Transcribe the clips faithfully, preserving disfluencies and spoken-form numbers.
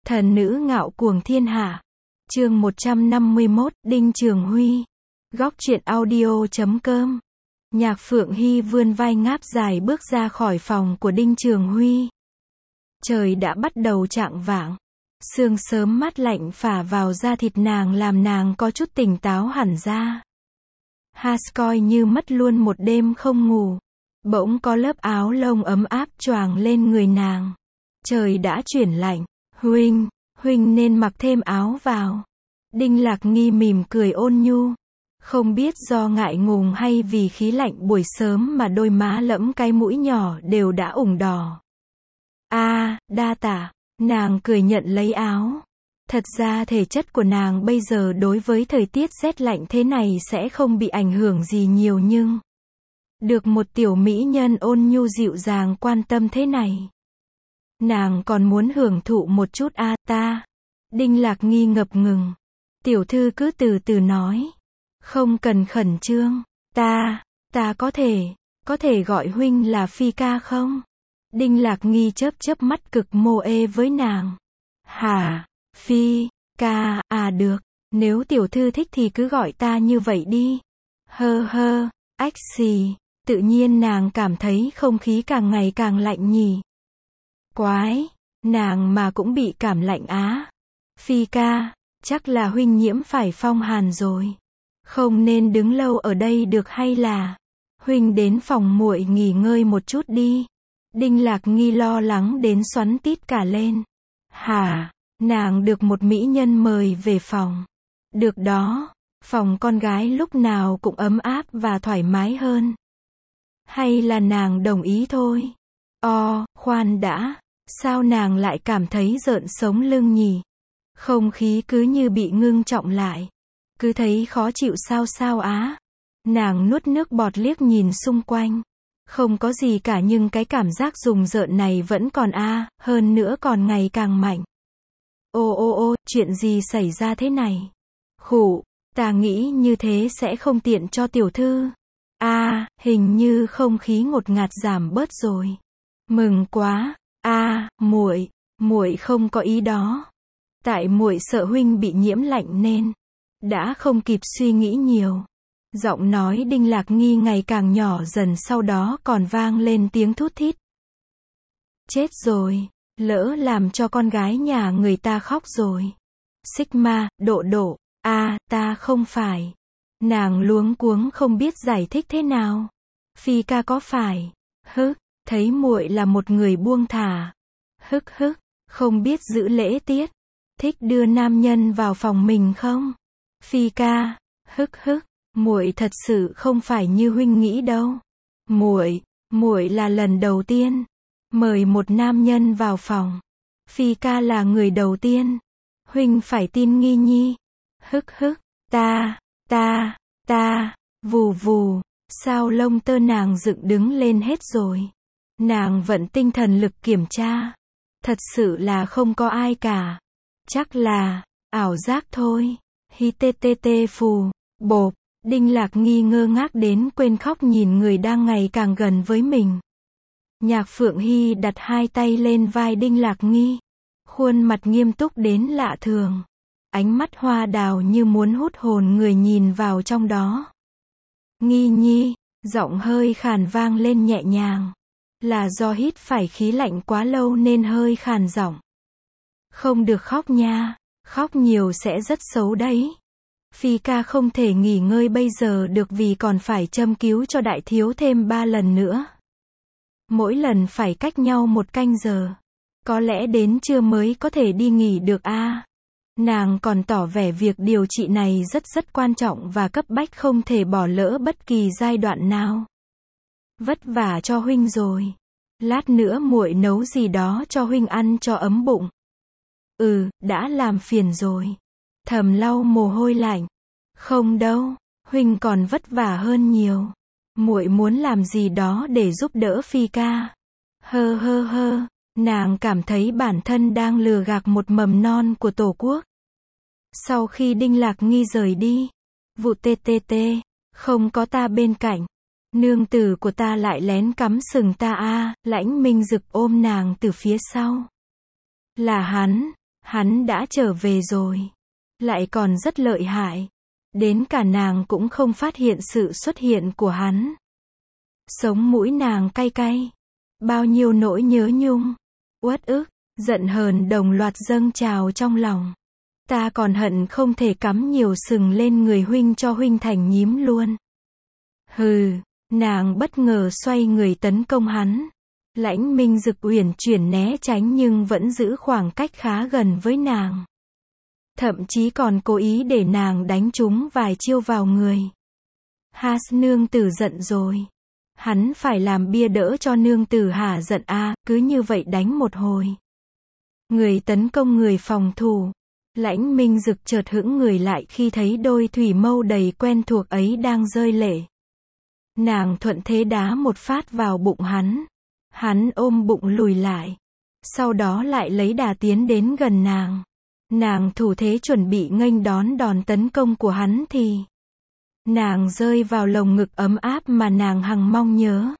Thần nữ ngạo cuồng thiên hạ. Chương một trăm năm mươi mốt, Đinh Trường Huy. Góc truyện audio chấm com. Nhạc Phượng Hy vươn vai ngáp dài bước ra khỏi phòng của Đinh Trường Huy. Trời đã bắt đầu chạng vạng. Sương sớm mát lạnh phả vào da thịt nàng làm nàng có chút tỉnh táo hẳn ra. Has coi như mất luôn một đêm không ngủ. Bỗng có lớp áo lông ấm áp choàng lên người nàng. Trời đã chuyển lạnh. Huynh, huynh nên mặc thêm áo vào. Đinh Lạc Nghi mỉm cười ôn nhu. Không biết do ngại ngùng hay vì khí lạnh buổi sớm mà đôi má lẫm cái mũi nhỏ đều đã ửng đỏ. A, à, đa tạ. Nàng cười nhận lấy áo. Thật ra thể chất của nàng bây giờ đối với thời tiết rét lạnh thế này sẽ không bị ảnh hưởng gì nhiều nhưng được một tiểu mỹ nhân ôn nhu dịu dàng quan tâm thế này, nàng còn muốn hưởng thụ một chút a à, ta. Đinh Lạc Nghi ngập ngừng. Tiểu thư cứ từ từ nói. Không cần khẩn trương. Ta, ta có thể, có thể gọi huynh là Phi ca không? Đinh Lạc Nghi chớp chớp mắt cực mô ê với nàng. Hả, Phi, ca, à được, nếu tiểu thư thích thì cứ gọi ta như vậy đi. Hơ hơ, ách xì, tự nhiên nàng cảm thấy không khí càng ngày càng lạnh nhỉ. Quái, nàng mà cũng bị cảm lạnh á. Phi ca, chắc là huynh nhiễm phải phong hàn rồi. Không nên đứng lâu ở đây được hay là huynh đến phòng muội nghỉ ngơi một chút đi. Đinh Lạc Nghi lo lắng đến xoắn tít cả lên. Hả, nàng được một mỹ nhân mời về phòng. Được đó, phòng con gái lúc nào cũng ấm áp và thoải mái hơn. Hay là nàng đồng ý thôi? O, khoan đã, sao nàng lại cảm thấy rợn sống lưng nhỉ? Không khí cứ như bị ngưng trọng lại. Cứ thấy khó chịu sao sao á. Nàng nuốt nước bọt liếc nhìn xung quanh. Không có gì cả nhưng cái cảm giác rùng rợn này vẫn còn a, à, hơn nữa còn ngày càng mạnh. Ô ô ô, chuyện gì xảy ra thế này? Khụ, ta nghĩ như thế sẽ không tiện cho tiểu thư. A, à, hình như không khí ngột ngạt giảm bớt rồi. Mừng quá. A, à, muội, muội không có ý đó. Tại muội sợ huynh bị nhiễm lạnh nên đã không kịp suy nghĩ nhiều. Giọng nói Đinh Lạc Nghi ngày càng nhỏ dần, sau đó còn vang lên tiếng thút thít. Chết rồi, lỡ làm cho con gái nhà người ta khóc rồi. Sigma, Độ Độ, a, à, ta không phải. Nàng luống cuống không biết giải thích thế nào. Phi ca có phải, hức, thấy muội là một người buông thả. Hức hức, không biết giữ lễ tiết. Thích đưa nam nhân vào phòng mình không? Phi ca, hức hức. Muội thật sự không phải như huynh nghĩ đâu. Muội, muội là lần đầu tiên mời một nam nhân vào phòng. Phi ca là người đầu tiên. Huynh phải tin Nghi Nhi. Hức hức, ta, ta, ta, vù vù, sao lông tơ nàng dựng đứng lên hết rồi. Nàng vận tinh thần lực kiểm tra. Thật sự là không có ai cả. Chắc là ảo giác thôi. Hi tê tê tê phù, bộp. Đinh Lạc Nghi ngơ ngác đến quên khóc nhìn người đang ngày càng gần với mình. Nhạc Phượng Hy đặt hai tay lên vai Đinh Lạc Nghi. Khuôn mặt nghiêm túc đến lạ thường. Ánh mắt hoa đào như muốn hút hồn người nhìn vào trong đó. Nghi Nhi, giọng hơi khàn vang lên nhẹ nhàng. Là do hít phải khí lạnh quá lâu nên hơi khàn giọng. Không được khóc nha, khóc nhiều sẽ rất xấu đấy. Phi ca không thể nghỉ ngơi bây giờ được vì còn phải châm cứu cho đại thiếu thêm ba lần nữa. Mỗi lần phải cách nhau một canh giờ. Có lẽ đến trưa mới có thể đi nghỉ được a. À, nàng còn tỏ vẻ việc điều trị này rất rất quan trọng và cấp bách không thể bỏ lỡ bất kỳ giai đoạn nào. Vất vả cho huynh rồi. Lát nữa muội nấu gì đó cho huynh ăn cho ấm bụng. Ừ, đã làm phiền rồi. Thầm lau mồ hôi lạnh. Không đâu, huynh còn vất vả hơn nhiều. Muội muốn làm gì đó để giúp đỡ Phi ca. Hơ hơ hơ, nàng cảm thấy bản thân đang lừa gạt một mầm non của Tổ quốc. Sau khi Đinh Lạc Nghi rời đi, vụ tê tê tê, không có ta bên cạnh. Nương tử của ta lại lén cắm sừng ta a, à, Lãnh Minh Dực ôm nàng từ phía sau. Là hắn. Hắn đã trở về rồi. Lại còn rất lợi hại. Đến cả nàng cũng không phát hiện sự xuất hiện của hắn. Sống mũi nàng cay cay. Bao nhiêu nỗi nhớ nhung, uất ức, giận hờn đồng loạt dâng trào trong lòng. Ta còn hận không thể cắm nhiều sừng lên người huynh cho huynh thành nhím luôn. Hừ, nàng bất ngờ xoay người tấn công hắn. Lãnh Minh Dực uyển chuyển né tránh nhưng vẫn giữ khoảng cách khá gần với nàng. Thậm chí còn cố ý để nàng đánh trúng vài chiêu vào người. Ha, nương tử giận rồi. Hắn phải làm bia đỡ cho nương tử hả giận a, à, cứ như vậy đánh một hồi. Người tấn công người phòng thủ. Lãnh Minh Dực chợt hững người lại khi thấy đôi thủy mâu đầy quen thuộc ấy đang rơi lệ. Nàng thuận thế đá một phát vào bụng hắn. Hắn ôm bụng lùi lại. Sau đó lại lấy đà tiến đến gần nàng. Nàng thủ thế chuẩn bị nghênh đón đòn tấn công của hắn thì nàng rơi vào lồng ngực ấm áp mà nàng hằng mong nhớ.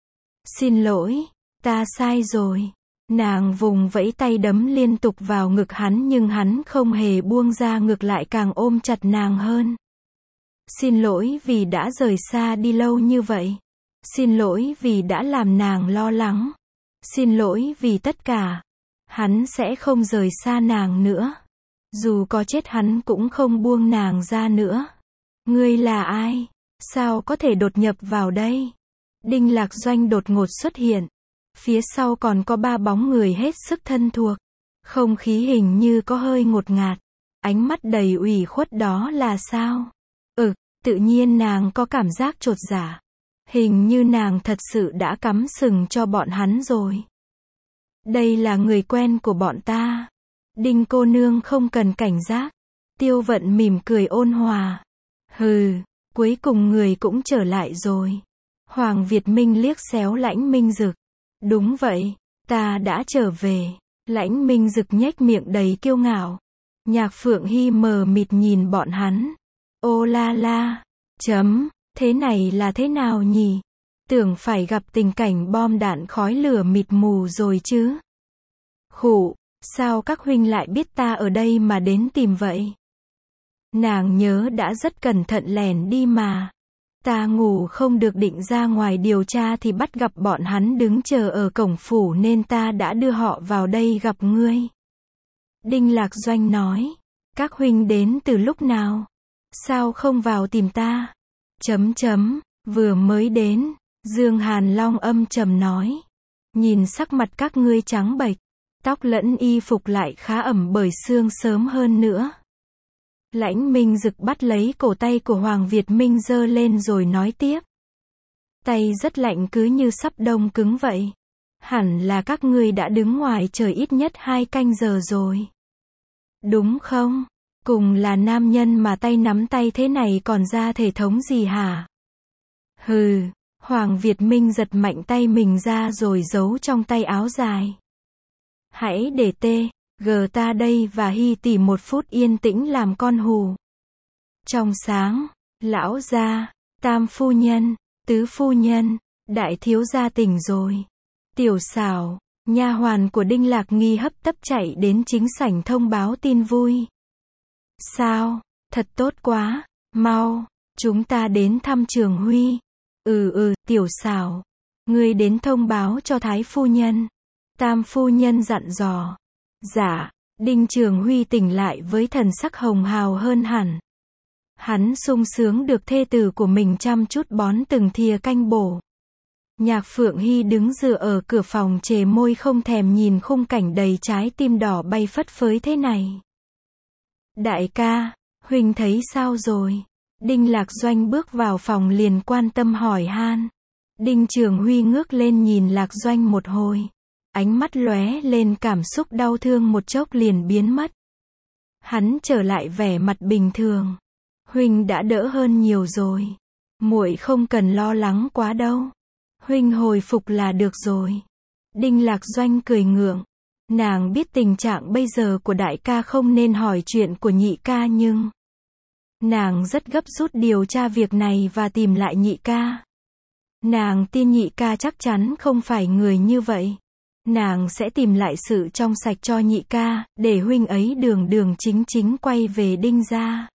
Xin lỗi, ta sai rồi. Nàng vùng vẫy tay đấm liên tục vào ngực hắn nhưng hắn không hề buông ra, ngược lại càng ôm chặt nàng hơn. Xin lỗi vì đã rời xa đi lâu như vậy. Xin lỗi vì đã làm nàng lo lắng. Xin lỗi vì tất cả. Hắn sẽ không rời xa nàng nữa. Dù có chết hắn cũng không buông nàng ra nữa. Ngươi là ai? Sao có thể đột nhập vào đây? Đinh Lạc Doanh đột ngột xuất hiện. Phía sau còn có ba bóng người hết sức thân thuộc. Không khí hình như có hơi ngột ngạt. Ánh mắt đầy ủy khuất đó là sao? Ừ, tự nhiên nàng có cảm giác chột dạ. Hình như nàng thật sự đã cắm sừng cho bọn hắn rồi. Đây là người quen của bọn ta. Đinh cô nương không cần cảnh giác. Tiêu Vận mỉm cười ôn hòa. Hừ, cuối cùng người cũng trở lại rồi. Hoàng Việt Minh liếc xéo Lãnh Minh Dực. Đúng vậy, ta đã trở về. Lãnh Minh Dực nhếch miệng đầy kiêu ngạo. Nhạc Phượng Hy mờ mịt nhìn bọn hắn. Ô la la, chấm, thế này là thế nào nhỉ? Tưởng phải gặp tình cảnh bom đạn khói lửa mịt mù rồi chứ. Khụ, sao các huynh lại biết ta ở đây mà đến tìm vậy? Nàng nhớ đã rất cẩn thận lẻn đi mà. Ta ngủ không được định ra ngoài điều tra thì bắt gặp bọn hắn đứng chờ ở cổng phủ nên ta đã đưa họ vào đây gặp ngươi. Đinh Lạc Doanh nói. Các huynh đến từ lúc nào? Sao không vào tìm ta? Chấm chấm, vừa mới đến. Dương Hàn Long âm trầm nói. Nhìn sắc mặt các ngươi trắng bệch. Tóc lẫn y phục lại khá ẩm bởi sương sớm hơn nữa. Lãnh Minh Dực bắt lấy cổ tay của Hoàng Việt Minh giơ lên rồi nói tiếp. Tay rất lạnh cứ như sắp đông cứng vậy. Hẳn là các ngươi đã đứng ngoài trời ít nhất hai canh giờ rồi. Đúng không? Cùng là nam nhân mà tay nắm tay thế này còn ra thể thống gì hả? Hừ, Hoàng Việt Minh giật mạnh tay mình ra rồi giấu trong tay áo dài. Hãy để tê. Gờ ta đây và Hy tỷ một phút yên tĩnh làm con hù. Trong sáng, lão gia, tam phu nhân, tứ phu nhân, đại thiếu gia tỉnh rồi. Tiểu Xảo, nha hoàn của Đinh Lạc Nghi hấp tấp chạy đến chính sảnh thông báo tin vui. Sao, thật tốt quá, mau, chúng ta đến thăm Trường Huy. Ừ ừ, Tiểu Xảo, ngươi đến thông báo cho Thái phu nhân. Tam phu nhân dặn dò. Dạ, Đinh Trường Huy tỉnh lại với thần sắc hồng hào hơn hẳn. Hắn sung sướng được thê tử của mình chăm chút bón từng thìa canh bổ. Nhạc Phượng Hy đứng dựa ở cửa phòng chề môi không thèm nhìn khung cảnh đầy trái tim đỏ bay phất phới thế này. Đại ca, huynh thấy sao rồi? Đinh Lạc Doanh bước vào phòng liền quan tâm hỏi han. Đinh Trường Huy ngước lên nhìn Lạc Doanh một hồi. Ánh mắt lóe lên cảm xúc đau thương một chốc liền biến mất. Hắn trở lại vẻ mặt bình thường. Huynh đã đỡ hơn nhiều rồi. Muội không cần lo lắng quá đâu. Huynh hồi phục là được rồi. Đinh Lạc Doanh cười ngượng. Nàng biết tình trạng bây giờ của đại ca không nên hỏi chuyện của nhị ca nhưng nàng rất gấp rút điều tra việc này và tìm lại nhị ca. Nàng tin nhị ca chắc chắn không phải người như vậy. Nàng sẽ tìm lại sự trong sạch cho nhị ca, để huynh ấy đường đường chính chính quay về Đinh gia.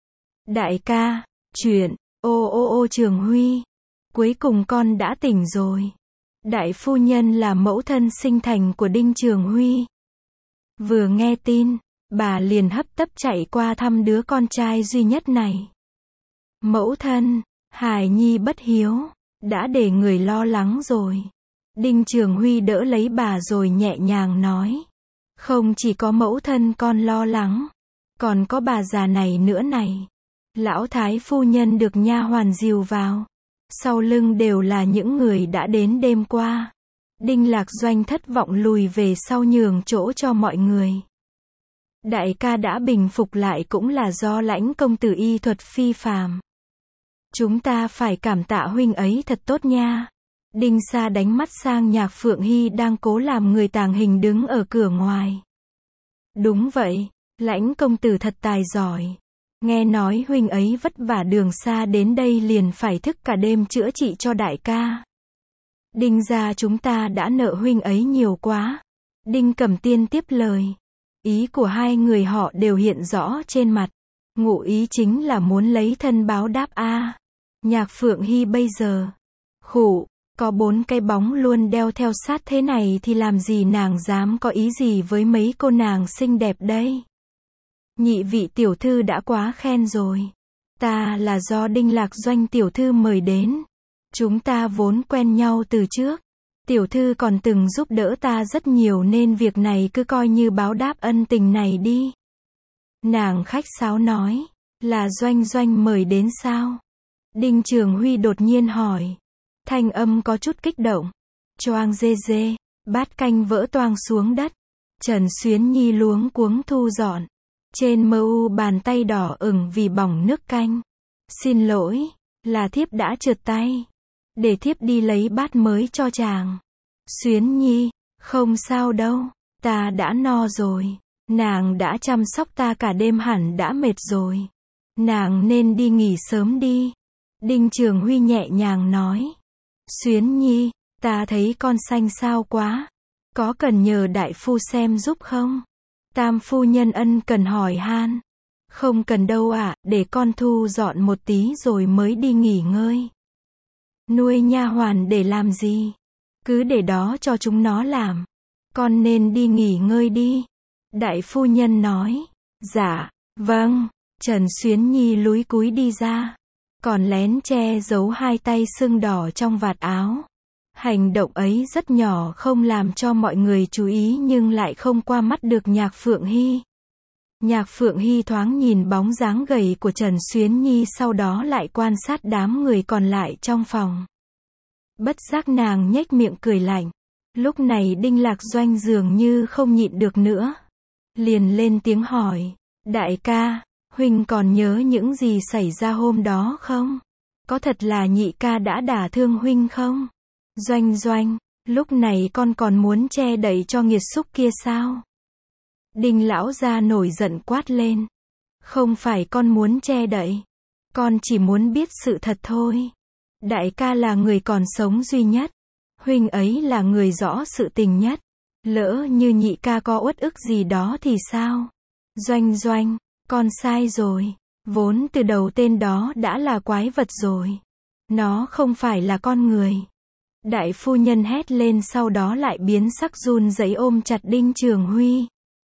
Đại ca, chuyện, ô ô ô Trường Huy, cuối cùng con đã tỉnh rồi. Đại phu nhân là mẫu thân sinh thành của Đinh Trường Huy. Vừa nghe tin, bà liền hấp tấp chạy qua thăm đứa con trai duy nhất này. Mẫu thân, hài nhi bất hiếu, đã để người lo lắng rồi. Đinh Trường Huy đỡ lấy bà rồi nhẹ nhàng nói. Không chỉ có mẫu thân con lo lắng, còn có bà già này nữa này. Lão thái phu nhân được nha hoàn dìu vào. Sau lưng đều là những người đã đến đêm qua. Đinh Lạc Doanh thất vọng lùi về sau nhường chỗ cho mọi người. Đại ca đã bình phục lại cũng là do Lãnh công tử y thuật phi phàm. Chúng ta phải cảm tạ huynh ấy thật tốt nha. Đinh Sa đánh mắt sang Nhạc Phượng Hy đang cố làm người tàng hình đứng ở cửa ngoài. Đúng vậy, Lãnh công tử thật tài giỏi. Nghe nói huynh ấy vất vả đường xa đến đây liền phải thức cả đêm chữa trị cho đại ca. Đinh gia chúng ta đã nợ huynh ấy nhiều quá. Đinh Cẩm Tiên tiếp lời. Ý của hai người họ đều hiện rõ trên mặt. Ngụ ý chính là muốn lấy thân báo đáp a. À. Nhạc Phượng Hy bây giờ, khụ, có bốn cái bóng luôn đeo theo sát thế này thì làm gì nàng dám có ý gì với mấy cô nàng xinh đẹp đây. Nhị vị tiểu thư đã quá khen rồi. Ta là do Đinh Lạc Doanh tiểu thư mời đến. Chúng ta vốn quen nhau từ trước. Tiểu thư còn từng giúp đỡ ta rất nhiều nên việc này cứ coi như báo đáp ân tình này đi. Nàng khách sáo nói. Là Doanh Doanh mời đến sao? Đinh Trường Huy đột nhiên hỏi. Thanh âm có chút kích động. Choang dê dê, bát canh vỡ toang xuống đất. Trần Xuyến Nhi luống cuống thu dọn. Trên mơ u bàn tay đỏ ửng vì bỏng nước canh. Xin lỗi, là thiếp đã trượt tay. Để thiếp đi lấy bát mới cho chàng. Xuyến Nhi, không sao đâu, ta đã no rồi. Nàng đã chăm sóc ta cả đêm hẳn đã mệt rồi. Nàng nên đi nghỉ sớm đi. Đinh Trường Huy nhẹ nhàng nói. Xuyến Nhi, ta thấy con xanh xao quá. Có cần nhờ đại phu xem giúp không? Tam phu nhân ân cần hỏi han. Không cần đâu ạ, à, để con thu dọn một tí rồi mới đi nghỉ ngơi. Nuôi nha hoàn để làm gì? Cứ để đó cho chúng nó làm. Con nên đi nghỉ ngơi đi. Đại phu nhân nói. Dạ, vâng. Trần Xuyến Nhi lúi cúi đi ra. Còn lén che giấu hai tay sưng đỏ trong vạt áo. Hành động ấy rất nhỏ không làm cho mọi người chú ý nhưng lại không qua mắt được Nhạc Phượng Hy. Nhạc Phượng Hy thoáng nhìn bóng dáng gầy của Trần Xuyến Nhi sau đó lại quan sát đám người còn lại trong phòng. Bất giác nàng nhếch miệng cười lạnh. Lúc này Đinh Lạc Doanh dường như không nhịn được nữa. Liền lên tiếng hỏi. Đại ca, huynh còn nhớ những gì xảy ra hôm đó không? Có thật là nhị ca đã đả thương huynh không? Doanh Doanh, lúc này con còn muốn che đậy cho nghiệt xúc kia sao? Đinh lão gia nổi giận quát lên. Không phải con muốn che đậy. Con chỉ muốn biết sự thật thôi. Đại ca là người còn sống duy nhất. Huynh ấy là người rõ sự tình nhất. Lỡ như nhị ca có uất ức gì đó thì sao? Doanh Doanh, con sai rồi. Vốn từ đầu tên đó đã là quái vật rồi. Nó không phải là con người. Đại phu nhân hét lên sau đó lại biến sắc run rẩy ôm chặt Đinh Trường Huy.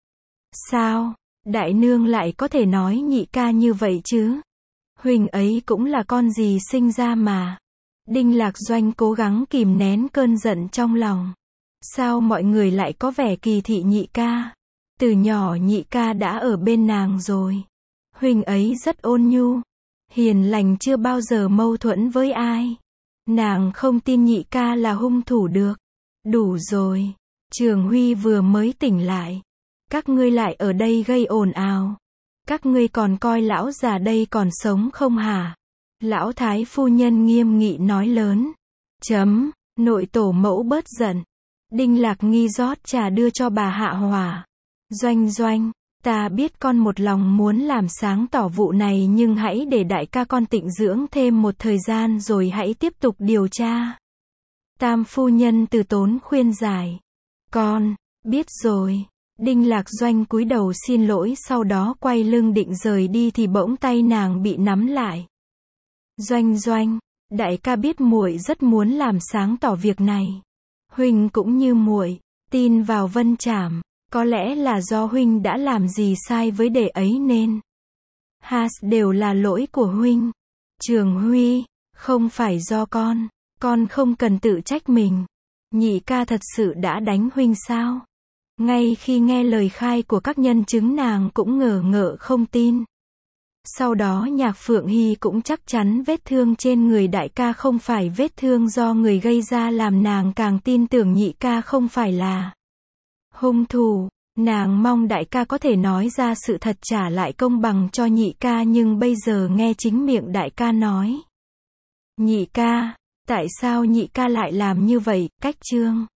Sao? Đại nương lại có thể nói nhị ca như vậy chứ? Huynh ấy cũng là con gì sinh ra mà. Đinh Lạc Doanh cố gắng kìm nén cơn giận trong lòng. Sao mọi người lại có vẻ kỳ thị nhị ca? Từ nhỏ nhị ca đã ở bên nàng rồi. Huynh ấy rất ôn nhu, hiền lành chưa bao giờ mâu thuẫn với ai. Nàng không tin nhị ca là hung thủ được. Đủ rồi. Trường Huy vừa mới tỉnh lại. Các ngươi lại ở đây gây ồn ào. Các ngươi còn coi lão già đây còn sống không hả? Lão thái phu nhân nghiêm nghị nói lớn. Chấm, nội tổ mẫu bớt giận. Đinh Lạc Nghi rót trà đưa cho bà hạ hỏa. Doanh Doanh, ta biết con một lòng muốn làm sáng tỏ vụ này nhưng hãy để đại ca con tịnh dưỡng thêm một thời gian rồi hãy tiếp tục điều tra. Tam phu nhân từ tốn khuyên giải. Con, biết rồi. Đinh Lạc Doanh cúi đầu xin lỗi sau đó quay lưng định rời đi thì bỗng tay nàng bị nắm lại. Doanh Doanh, đại ca biết muội rất muốn làm sáng tỏ việc này. Huynh cũng như muội, tin vào Vân Trảm, có lẽ là do huynh đã làm gì sai với đệ ấy nên. Has đều là lỗi của huynh. Trường Huy, không phải do con, con không cần tự trách mình. Nhị ca thật sự đã đánh huynh sao? Ngay khi nghe lời khai của các nhân chứng nàng cũng ngờ ngợ không tin. Sau đó Nhạc Phượng Hy cũng chắc chắn vết thương trên người đại ca không phải vết thương do người gây ra làm nàng càng tin tưởng nhị ca không phải là hung thủ. Nàng mong đại ca có thể nói ra sự thật trả lại công bằng cho nhị ca nhưng bây giờ nghe chính miệng đại ca nói. Nhị ca, tại sao nhị ca lại làm như vậy? Cách chương